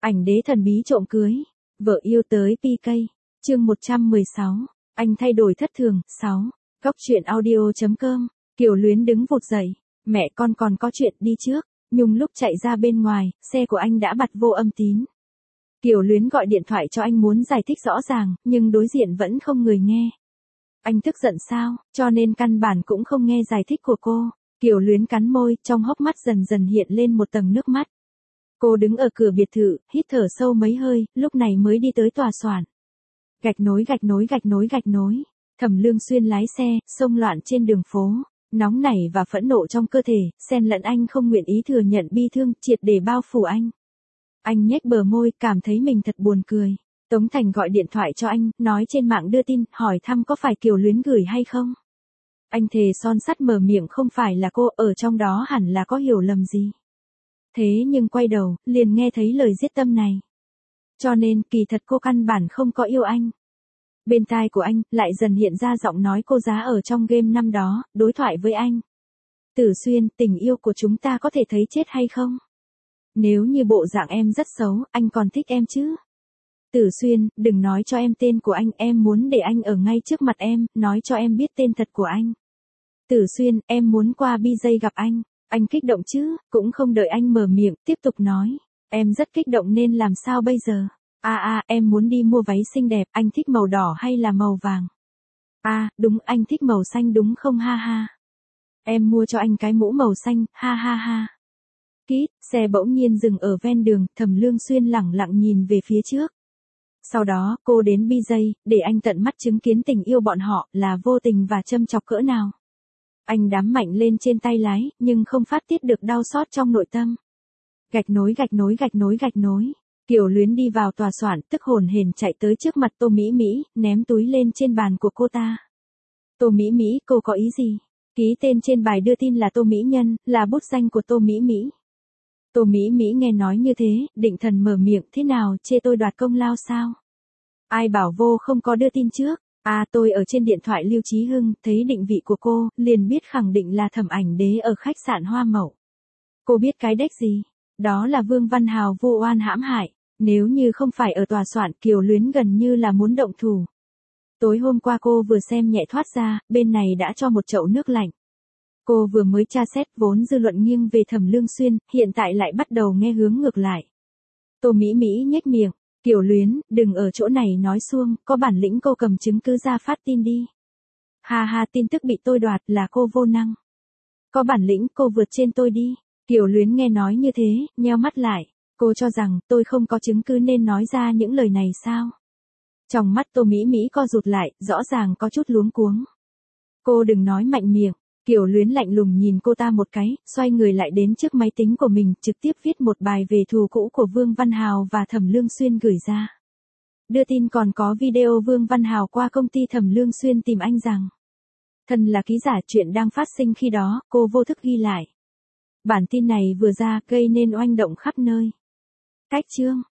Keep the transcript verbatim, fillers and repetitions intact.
Ảnh đế thần bí trộm cưới. Vợ yêu tới pê ca. Chương một trăm mười sáu. Anh thay đổi thất thường. sáu. Góc truyện audio chấm com. Kiều Luyến đứng vụt dậy. Mẹ con còn có chuyện đi trước. Nhung lúc chạy ra bên ngoài, xe của anh đã bật vô âm tín. Kiều Luyến gọi điện thoại cho anh muốn giải thích rõ ràng, nhưng đối diện vẫn không người nghe. Anh tức giận sao, cho nên căn bản cũng không nghe giải thích của cô. Kiều Luyến cắn môi, trong hốc mắt dần dần hiện lên một tầng nước mắt. Cô đứng ở cửa biệt thự, hít thở sâu mấy hơi, lúc này mới đi tới tòa soạn. Gạch nối gạch nối gạch nối gạch nối. Thẩm Lương Xuyên lái xe, xông loạn trên đường phố. Nóng nảy và phẫn nộ trong cơ thể, xen lẫn anh không nguyện ý thừa nhận bi thương, triệt để bao phủ anh. Anh nhếch bờ môi, cảm thấy mình thật buồn cười. Tống Thành gọi điện thoại cho anh, nói trên mạng đưa tin, hỏi thăm có phải Kiều Luyến gửi hay không. Anh thề son sắt mở miệng không phải là cô, ở trong đó hẳn là có hiểu lầm gì. Thế nhưng quay đầu, liền nghe thấy lời giết tâm này. Cho nên, kỳ thật cô căn bản không có yêu anh. Bên tai của anh, lại dần hiện ra giọng nói cô giá ở trong game năm đó, đối thoại với anh. Tử Xuyên, tình yêu của chúng ta có thể thấy chết hay không? Nếu như bộ dạng em rất xấu, anh còn thích em chứ? Tử Xuyên, đừng nói cho em tên của anh, em muốn để anh ở ngay trước mặt em, nói cho em biết tên thật của anh. Tử Xuyên, em muốn qua bi gi gặp anh. Anh kích động chứ, cũng không đợi anh mở miệng, tiếp tục nói. Em rất kích động nên làm sao bây giờ? À à, em muốn đi mua váy xinh đẹp, anh thích màu đỏ hay là màu vàng? À, đúng, anh thích màu xanh đúng không ha ha. Em mua cho anh cái mũ màu xanh, ha ha ha. Kít, xe bỗng nhiên dừng ở ven đường, Thẩm Lương Xuyên lẳng lặng nhìn về phía trước. Sau đó, cô đến bi gi, để anh tận mắt chứng kiến tình yêu bọn họ, là vô tình và châm chọc cỡ nào. Anh đám mạnh lên trên tay lái, nhưng không phát tiết được đau xót trong nội tâm. Gạch nối gạch nối gạch nối gạch nối. Kiều Luyến đi vào tòa soạn, tức hồn hển chạy tới trước mặt Tô Mỹ Mỹ, ném túi lên trên bàn của cô ta. Tô Mỹ Mỹ, cô có ý gì? Ký tên trên bài đưa tin là Tô Mỹ Nhân, là bút danh của Tô Mỹ Mỹ. Tô Mỹ Mỹ nghe nói như thế, định thần mở miệng, thế nào, chê tôi đoạt công lao sao? Ai bảo vô không có đưa tin trước? À, tôi ở trên điện thoại Lưu Chí Hưng, thấy định vị của cô, liền biết khẳng định là Thẩm Ảnh Đế ở khách sạn Hoa Mậu. Cô biết cái đếch gì? Đó là Vương Văn Hào vu oan hãm hại. Nếu như không phải ở tòa soạn, Kiều Luyến gần như là muốn động thủ. Tối hôm qua cô vừa xem nhẹ thoát ra, bên này đã cho một chậu nước lạnh. Cô vừa mới tra xét vốn dư luận nghiêng về Thẩm Lương Xuyên, hiện tại lại bắt đầu nghe hướng ngược lại. Tô Mỹ Mỹ nhếch miệng, Kiều Luyến, đừng ở chỗ này nói suông, có bản lĩnh cô cầm chứng cứ ra phát tin đi. Ha ha, tin tức bị tôi đoạt là cô vô năng. Có bản lĩnh cô vượt trên tôi đi. Kiều Luyến nghe nói như thế, nheo mắt lại. Cô cho rằng tôi không có chứng cứ nên nói ra những lời này sao? Trong mắt Tô Mỹ Mỹ co rụt lại, rõ ràng có chút luống cuống. Cô đừng nói mạnh miệng. Kiều Luyến lạnh lùng nhìn cô ta một cái, xoay người lại đến trước máy tính của mình, trực tiếp viết một bài về thù cũ của Vương Văn Hào và Thẩm Lương Xuyên gửi ra. Đưa tin còn có video Vương Văn Hào qua công ty Thẩm Lương Xuyên tìm anh rằng. Thân là ký giả, chuyện đang phát sinh khi đó, cô vô thức ghi lại. Bản tin này vừa ra, gây nên oanh động khắp nơi. Cách chương.